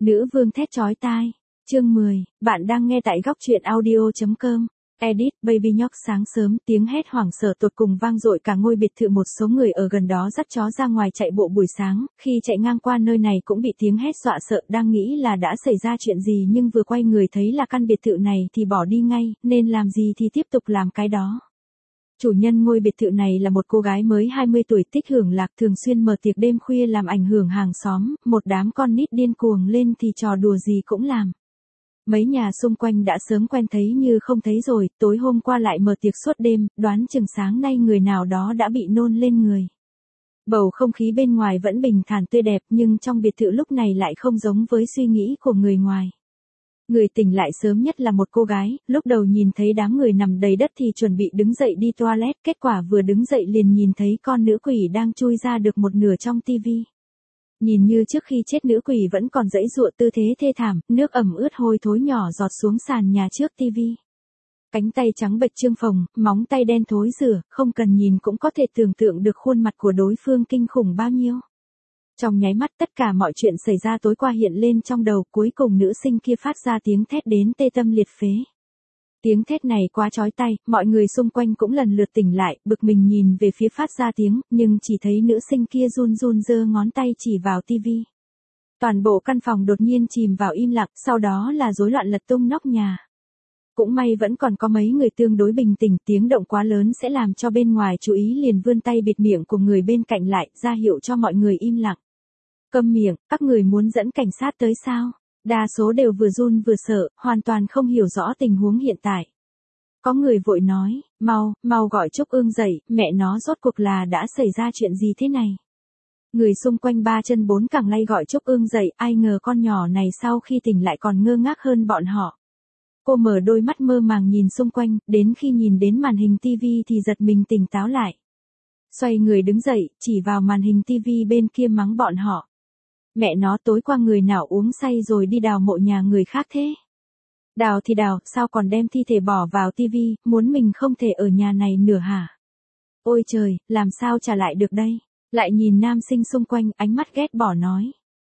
Nữ vương thét chói tai. Chương 10, bạn đang nghe tại góc truyện audio.com. Edit, Baby nhóc sáng sớm, tiếng hét hoảng sợ tột cùng vang dội cả ngôi biệt thự. Một số người ở gần đó dắt chó ra ngoài chạy bộ buổi sáng, khi chạy ngang qua nơi này cũng bị tiếng hét dọa sợ, đang nghĩ là đã xảy ra chuyện gì nhưng vừa quay người thấy là căn biệt thự này thì bỏ đi ngay, nên làm gì thì tiếp tục làm cái đó. Chủ nhân ngôi biệt thự này là một cô gái mới 20 tuổi thích hưởng lạc, thường xuyên mở tiệc đêm khuya làm ảnh hưởng hàng xóm, một đám con nít điên cuồng lên thì trò đùa gì cũng làm. Mấy nhà xung quanh đã sớm quen thấy như không thấy rồi, tối hôm qua lại mở tiệc suốt đêm, đoán chừng sáng nay người nào đó đã bị nôn lên người. Bầu không khí bên ngoài vẫn bình thản tươi đẹp nhưng trong biệt thự lúc này lại không giống với suy nghĩ của người ngoài. Người tỉnh lại sớm nhất là một cô gái, lúc đầu nhìn thấy đám người nằm đầy đất thì chuẩn bị đứng dậy đi toilet, kết quả vừa đứng dậy liền nhìn thấy con nữ quỷ đang chui ra được một nửa trong tivi. Nhìn như trước khi chết nữ quỷ vẫn còn giãy giụa tư thế thê thảm, nước ẩm ướt hôi thối nhỏ giọt xuống sàn nhà trước tivi. Cánh tay trắng bệch trương phồng, móng tay đen thối rữa, không cần nhìn cũng có thể tưởng tượng được khuôn mặt của đối phương kinh khủng bao nhiêu. Trong nháy mắt tất cả mọi chuyện xảy ra tối qua hiện lên trong đầu, cuối cùng nữ sinh kia phát ra tiếng thét đến tê tâm liệt phế. Tiếng thét này quá chói tai, mọi người xung quanh cũng lần lượt tỉnh lại, bực mình nhìn về phía phát ra tiếng, nhưng chỉ thấy nữ sinh kia run run giơ ngón tay chỉ vào tivi. Toàn bộ căn phòng đột nhiên chìm vào im lặng, sau đó là rối loạn lật tung nóc nhà. Cũng may vẫn còn có mấy người tương đối bình tĩnh, tiếng động quá lớn sẽ làm cho bên ngoài chú ý liền vươn tay bịt miệng của người bên cạnh lại, ra hiệu cho mọi người im lặng. Câm miệng, các người muốn dẫn cảnh sát tới sao? Đa số đều vừa run vừa sợ, hoàn toàn không hiểu rõ tình huống hiện tại. Có người vội nói, mau gọi Trúc Ương dậy, mẹ nó rốt cuộc là đã xảy ra chuyện gì thế này? Người xung quanh ba chân bốn cẳng lay gọi Trúc Ương dậy, ai ngờ con nhỏ này sau khi tỉnh lại còn ngơ ngác hơn bọn họ. Cô mở đôi mắt mơ màng nhìn xung quanh, đến khi nhìn đến màn hình tivi thì giật mình tỉnh táo lại. Xoay người đứng dậy, chỉ vào màn hình tivi bên kia mắng bọn họ. Mẹ nó tối qua người nào uống say rồi đi đào mộ nhà người khác thế? Đào thì đào, sao còn đem thi thể bỏ vào tivi, muốn mình không thể ở nhà này nữa hả? Ôi trời, làm sao trả lại được đây? Lại nhìn nam sinh xung quanh, ánh mắt ghét bỏ nói.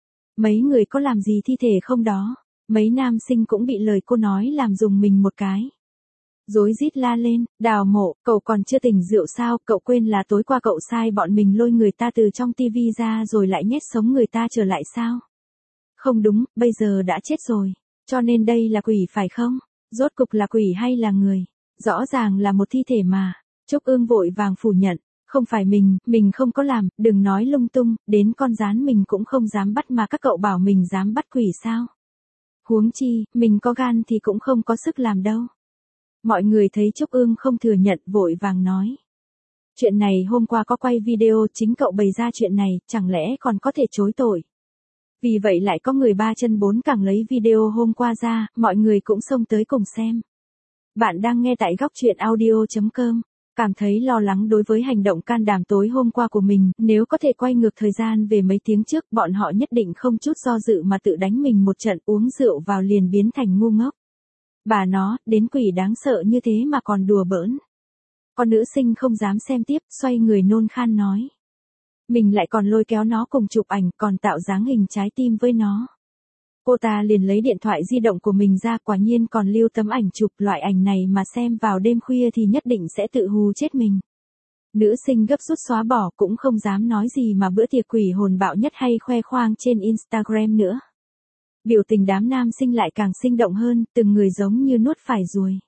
Mấy người có làm gì thi thể không đó? Mấy nam sinh cũng bị lời cô nói làm rùng mình một cái. Rối rít la lên, đào mộ, cậu còn chưa tỉnh rượu sao, cậu quên là tối qua cậu sai bọn mình lôi người ta từ trong tivi ra rồi lại nhét sống người ta trở lại sao? Không đúng, bây giờ đã chết rồi, cho nên đây là quỷ phải không? Rốt cục là quỷ hay là người? Rõ ràng là một thi thể mà. Trúc Ương vội vàng phủ nhận, không phải mình không có làm, đừng nói lung tung, đến con gián mình cũng không dám bắt mà các cậu bảo mình dám bắt quỷ sao? Huống chi, mình có gan thì cũng không có sức làm đâu. Mọi người thấy Trúc Ương không thừa nhận vội vàng nói. Chuyện này hôm qua có quay video, chính cậu bày ra chuyện này, chẳng lẽ còn có thể chối tội. Vì vậy lại có người ba chân bốn cẳng lấy video hôm qua ra, mọi người cũng xông tới cùng xem. Bạn đang nghe tại góc truyện audio.com. Cảm thấy lo lắng đối với hành động can đảm tối hôm qua của mình, nếu có thể quay ngược thời gian về mấy tiếng trước, bọn họ nhất định không chút do dự mà tự đánh mình một trận, uống rượu vào liền biến thành ngu ngốc. Bà nó, đến quỷ đáng sợ như thế mà còn đùa bỡn. Con nữ sinh không dám xem tiếp, xoay người nôn khan nói. Mình lại còn lôi kéo nó cùng chụp ảnh, còn tạo dáng hình trái tim với nó. Cô ta liền lấy điện thoại di động của mình ra, quả nhiên còn lưu tấm ảnh chụp, loại ảnh này mà xem vào đêm khuya thì nhất định sẽ tự hù chết mình. Nữ sinh gấp rút xóa bỏ, cũng không dám nói gì mà bữa tiệc quỷ hồn bạo nhất hay khoe khoang trên Instagram nữa. Biểu tình đám nam sinh lại càng sinh động hơn, từng người giống như nuốt phải ruồi.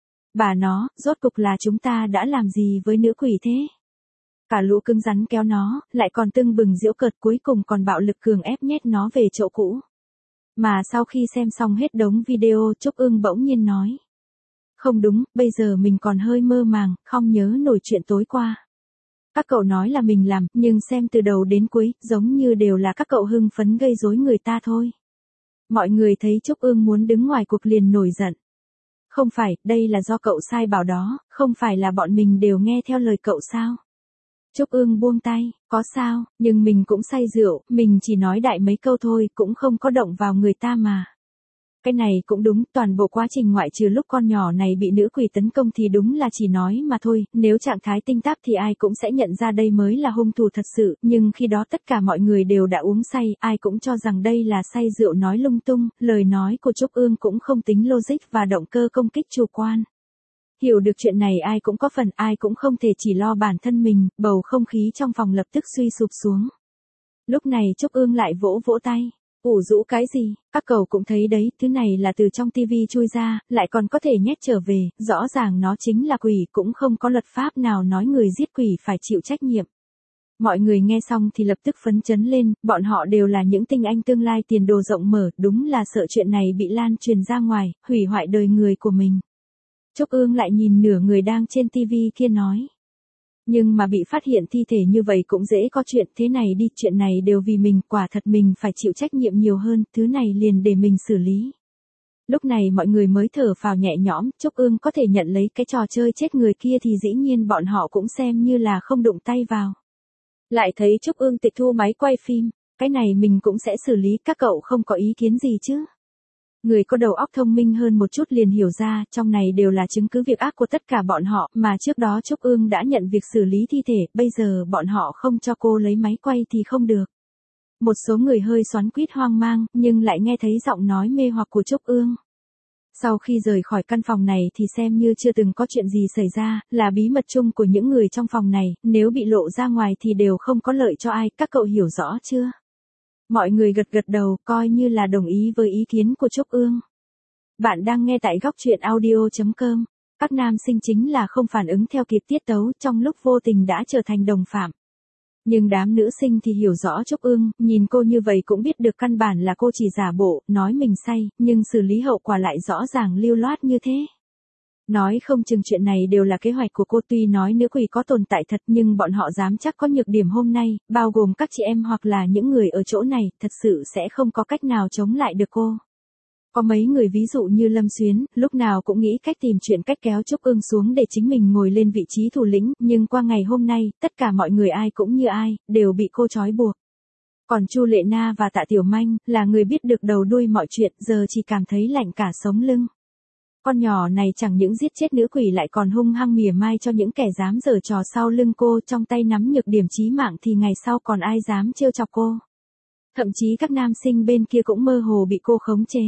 Bà nó, rốt cục là chúng ta đã làm gì với nữ quỷ thế? Cả lũ cứng rắn kéo nó, lại còn tưng bừng giễu cợt, cuối cùng còn bạo lực cường ép nhét nó về chỗ cũ. Mà sau khi xem xong hết đống video, Trúc Ương bỗng nhiên nói. Không đúng, bây giờ mình còn hơi mơ màng, không nhớ nổi chuyện tối qua. Các cậu nói là mình làm, nhưng xem từ đầu đến cuối, giống như đều là các cậu hưng phấn gây rối người ta thôi. Mọi người thấy Trúc Ương muốn đứng ngoài cuộc liền nổi giận. Không phải, đây là do cậu sai bảo đó, không phải là bọn mình đều nghe theo lời cậu sao? Trúc Ương buông tay, có sao, nhưng mình cũng say rượu, mình chỉ nói đại mấy câu thôi, cũng không có động vào người ta mà. Cái này cũng đúng, toàn bộ quá trình ngoại trừ lúc con nhỏ này bị nữ quỷ tấn công thì đúng là chỉ nói mà thôi, nếu trạng thái tinh táp thì ai cũng sẽ nhận ra đây mới là hung thủ thật sự, nhưng khi đó tất cả mọi người đều đã uống say, ai cũng cho rằng đây là say rượu nói lung tung, lời nói của Trúc Ương cũng không tính logic và động cơ công kích chủ quan. Hiểu được chuyện này ai cũng có phần, ai cũng không thể chỉ lo bản thân mình, bầu không khí trong phòng lập tức suy sụp xuống. Lúc này Trúc Ương lại vỗ vỗ tay. Ủ rũ cái gì, các cậu cũng thấy đấy, thứ này là từ trong tivi chui ra, lại còn có thể nhét trở về, rõ ràng nó chính là quỷ, cũng không có luật pháp nào nói người giết quỷ phải chịu trách nhiệm. Mọi người nghe xong thì lập tức phấn chấn lên, bọn họ đều là những tinh anh tương lai tiền đồ rộng mở, đúng là sợ chuyện này bị lan truyền ra ngoài, hủy hoại đời người của mình. Trúc Ương lại nhìn nửa người đang trên tivi kia nói. Nhưng mà bị phát hiện thi thể như vậy cũng dễ có chuyện, thế này đi, chuyện này đều vì mình, quả thật mình phải chịu trách nhiệm nhiều hơn, thứ này liền để mình xử lý. Lúc này mọi người mới thở phào nhẹ nhõm, Trúc Ương có thể nhận lấy cái trò chơi chết người kia thì dĩ nhiên bọn họ cũng xem như là không đụng tay vào. Lại thấy Trúc Ương tịch thu máy quay phim, cái này mình cũng sẽ xử lý, các cậu không có ý kiến gì chứ? Người có đầu óc thông minh hơn một chút liền hiểu ra, trong này đều là chứng cứ việc ác của tất cả bọn họ, mà trước đó Trúc Ương đã nhận việc xử lý thi thể, bây giờ bọn họ không cho cô lấy máy quay thì không được. Một số người hơi xoắn quýt hoang mang, nhưng lại nghe thấy giọng nói mê hoặc của Trúc Ương. Sau khi rời khỏi căn phòng này thì xem như chưa từng có chuyện gì xảy ra, là bí mật chung của những người trong phòng này, nếu bị lộ ra ngoài thì đều không có lợi cho ai, các cậu hiểu rõ chưa? Mọi người gật gật đầu, coi như là đồng ý với ý kiến của Trúc Ương. Bạn đang nghe tại góc truyện audio.com. Các nam sinh chính là không phản ứng theo kịp tiết tấu, trong lúc vô tình đã trở thành đồng phạm. Nhưng đám nữ sinh thì hiểu rõ Trúc Ương, nhìn cô như vậy cũng biết được căn bản là cô chỉ giả bộ, nói mình say, nhưng xử lý hậu quả lại rõ ràng lưu loát như thế. Nói không chừng chuyện này đều là kế hoạch của cô, tuy nói nữ quỷ có tồn tại thật nhưng bọn họ dám chắc có nhược điểm hôm nay, bao gồm các chị em hoặc là những người ở chỗ này, thật sự sẽ không có cách nào chống lại được cô. Có mấy người ví dụ như Lâm Xuyến, lúc nào cũng nghĩ cách tìm chuyện cách kéo Trúc Ương xuống để chính mình ngồi lên vị trí thủ lĩnh, nhưng qua ngày hôm nay, tất cả mọi người ai cũng như ai, đều bị cô trói buộc. Còn Chu Lệ Na và Tạ Tiểu Manh, là người biết được đầu đuôi mọi chuyện, giờ chỉ cảm thấy lạnh cả sống lưng. Con nhỏ này chẳng những giết chết nữ quỷ lại còn hung hăng mỉa mai cho những kẻ dám giở trò sau lưng cô, trong tay nắm nhược điểm chí mạng thì ngày sau còn ai dám trêu chọc cô. Thậm chí các nam sinh bên kia cũng mơ hồ bị cô khống chế.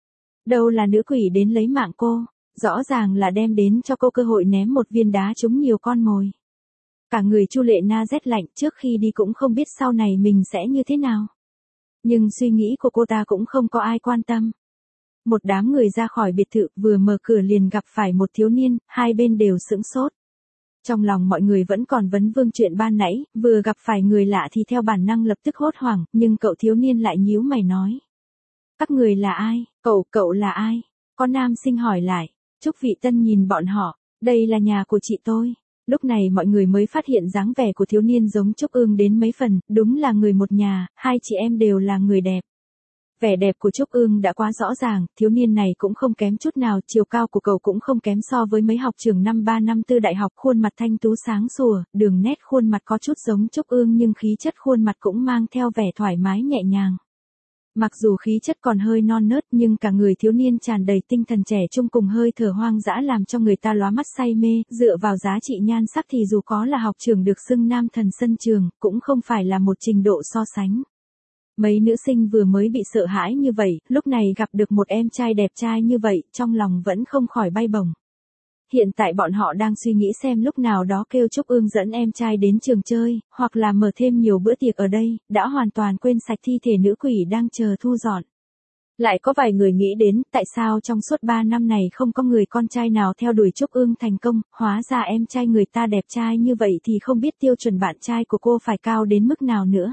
Đâu là nữ quỷ đến lấy mạng cô, rõ ràng là đem đến cho cô cơ hội ném một viên đá trúng nhiều con mồi. Cả người Chu Lệ Na rét lạnh, trước khi đi cũng không biết sau này mình sẽ như thế nào. Nhưng suy nghĩ của cô ta cũng không có ai quan tâm. Một đám người ra khỏi biệt thự, vừa mở cửa liền gặp phải một thiếu niên, hai bên đều sững sốt. Trong lòng mọi người vẫn còn vấn vương chuyện ban nãy, vừa gặp phải người lạ thì theo bản năng lập tức hốt hoảng, nhưng cậu thiếu niên lại nhíu mày nói. Các người là ai? Cậu là ai? Có nam sinh hỏi lại. Trúc Vị Tân nhìn bọn họ, đây là nhà của chị tôi. Lúc này mọi người mới phát hiện dáng vẻ của thiếu niên giống Trúc Ương đến mấy phần, đúng là người một nhà, hai chị em đều là người đẹp. Vẻ đẹp của Trúc Ương đã quá rõ ràng, thiếu niên này cũng không kém chút nào, chiều cao của cậu cũng không kém so với mấy học trưởng năm 3 năm 4 đại học, khuôn mặt thanh tú sáng sủa, đường nét khuôn mặt có chút giống Trúc Ương nhưng khí chất khuôn mặt cũng mang theo vẻ thoải mái nhẹ nhàng. Mặc dù khí chất còn hơi non nớt nhưng cả người thiếu niên tràn đầy tinh thần trẻ trung cùng hơi thở hoang dã làm cho người ta lóa mắt say mê, dựa vào giá trị nhan sắc thì dù có là học trưởng được xưng nam thần sân trường, cũng không phải là một trình độ so sánh. Mấy nữ sinh vừa mới bị sợ hãi như vậy, lúc này gặp được một em trai đẹp trai như vậy, trong lòng vẫn không khỏi bay bổng. Hiện tại bọn họ đang suy nghĩ xem lúc nào đó kêu Trúc Ương dẫn em trai đến trường chơi, hoặc là mở thêm nhiều bữa tiệc ở đây, đã hoàn toàn quên sạch thi thể nữ quỷ đang chờ thu dọn. Lại có vài người nghĩ đến, tại sao trong suốt 3 năm này không có người con trai nào theo đuổi Trúc Ương thành công, hóa ra em trai người ta đẹp trai như vậy thì không biết tiêu chuẩn bạn trai của cô phải cao đến mức nào nữa.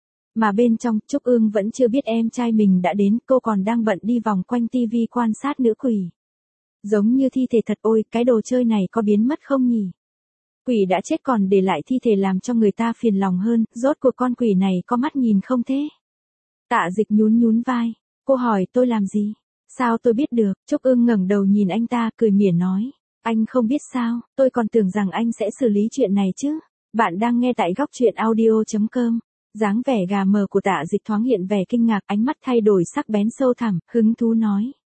Mà bên trong, Trúc Ương vẫn chưa biết em trai mình đã đến, cô còn đang bận đi vòng quanh tivi quan sát nữ quỷ. Giống như thi thể thật, ôi, cái đồ chơi này có biến mất không nhỉ? Quỷ đã chết còn để lại thi thể làm cho người ta phiền lòng hơn, rốt cuộc con quỷ này có mắt nhìn không thế? Tạ Dịch nhún nhún vai, cô hỏi tôi làm gì? Sao tôi biết được? Trúc Ương ngẩng đầu nhìn anh ta, cười mỉa nói, anh không biết sao, tôi còn tưởng rằng anh sẽ xử lý chuyện này chứ. Bạn đang nghe tại góc truyện audio.com. Dáng vẻ gà mờ của Tạ Dịch thoáng hiện vẻ kinh ngạc, ánh mắt thay đổi sắc bén sâu thẳm, hứng thú nói.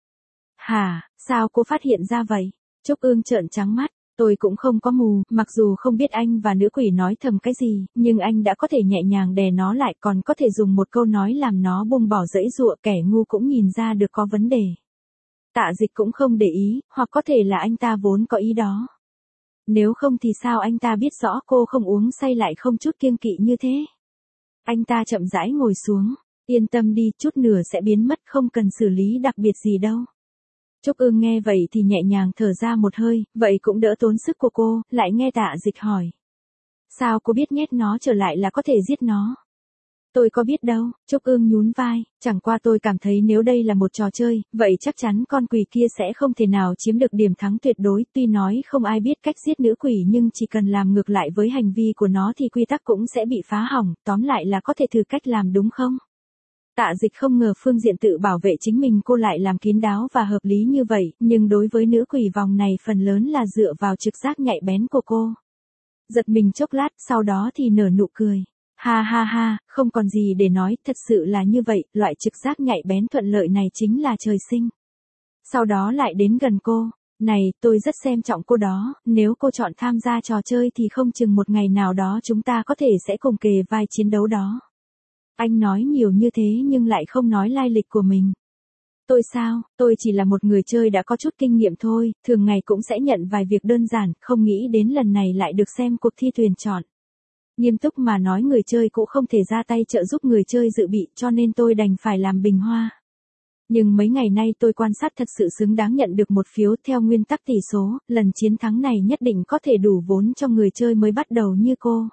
Hả, sao cô phát hiện ra vậy? Trúc Ương trợn trắng mắt. Tôi cũng không có mù, mặc dù không biết anh và nữ quỷ nói thầm cái gì, nhưng anh đã có thể nhẹ nhàng đè nó lại, còn có thể dùng một câu nói làm nó buông bỏ giãy giụa, kẻ ngu cũng nhìn ra được có vấn đề. Tạ Dịch cũng không để ý, hoặc có thể là anh ta vốn có ý đó. Nếu không thì sao anh ta biết rõ cô không uống say lại không chút kiêng kỵ như thế? Anh ta chậm rãi ngồi xuống. Yên tâm đi, chút nữa sẽ biến mất, không cần xử lý đặc biệt gì đâu. Trúc Ương nghe vậy thì nhẹ nhàng thở ra một hơi, vậy cũng đỡ tốn sức của cô, lại nghe Tạ Dịch hỏi. Sao cô biết nhét nó trở lại là có thể giết nó? Tôi có biết đâu, Trúc Ương nhún vai, chẳng qua tôi cảm thấy nếu đây là một trò chơi, vậy chắc chắn con quỷ kia sẽ không thể nào chiếm được điểm thắng tuyệt đối, tuy nói không ai biết cách giết nữ quỷ nhưng chỉ cần làm ngược lại với hành vi của nó thì quy tắc cũng sẽ bị phá hỏng, tóm lại là có thể thử cách làm đúng không? Tạ Dịch không ngờ phương diện tự bảo vệ chính mình cô lại làm kín đáo và hợp lý như vậy, nhưng đối với nữ quỷ vòng này phần lớn là dựa vào trực giác nhạy bén của cô. Giật mình chốc lát, sau đó thì nở nụ cười. Ha ha ha, không còn gì để nói, thật sự là như vậy, loại trực giác nhạy bén thuận lợi này chính là trời sinh. Sau đó lại đến gần cô. Này, tôi rất xem trọng cô đó, nếu cô chọn tham gia trò chơi thì không chừng một ngày nào đó chúng ta có thể sẽ cùng kề vai chiến đấu đó. Anh nói nhiều như thế nhưng lại không nói lai lịch của mình. Tôi sao, tôi chỉ là một người chơi đã có chút kinh nghiệm thôi, thường ngày cũng sẽ nhận vài việc đơn giản, không nghĩ đến lần này lại được xem cuộc thi tuyển chọn. Nghiêm túc mà nói người chơi cũng không thể ra tay trợ giúp người chơi dự bị cho nên tôi đành phải làm bình hoa. Nhưng mấy ngày nay tôi quan sát thật sự xứng đáng nhận được một phiếu theo nguyên tắc tỷ số, lần chiến thắng này nhất định có thể đủ vốn cho người chơi mới bắt đầu như cô.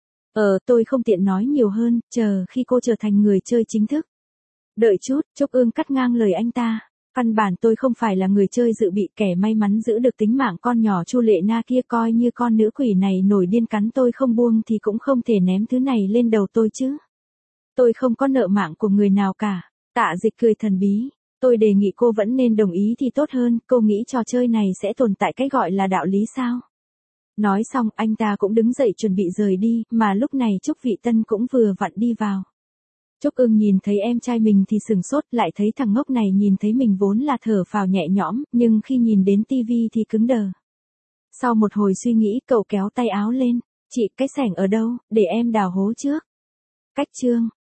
Tôi không tiện nói nhiều hơn, chờ khi cô trở thành người chơi chính thức. Đợi chút, Trúc Ương cắt ngang lời anh ta. Căn bản tôi không phải là người chơi dự bị, kẻ may mắn giữ được tính mạng con nhỏ Chu Lệ Na kia, coi như con nữ quỷ này nổi điên cắn tôi không buông thì cũng không thể ném thứ này lên đầu tôi chứ. Tôi không có nợ mạng của người nào cả. Tạ Dịch cười thần bí. Tôi đề nghị cô vẫn nên đồng ý thì tốt hơn, cô nghĩ trò chơi này sẽ tồn tại cái gọi là đạo lý sao? Nói xong anh ta cũng đứng dậy chuẩn bị rời đi, mà lúc này Trúc Vị Tân cũng vừa vặn đi vào. Trúc Ương nhìn thấy em trai mình thì sừng sốt, lại thấy thằng ngốc này nhìn thấy mình vốn là thở phào nhẹ nhõm, nhưng khi nhìn đến tivi thì cứng đờ. Sau một hồi suy nghĩ cậu kéo tay áo lên, chị, cái xẻng ở đâu, để em đào hố trước. Cách chương.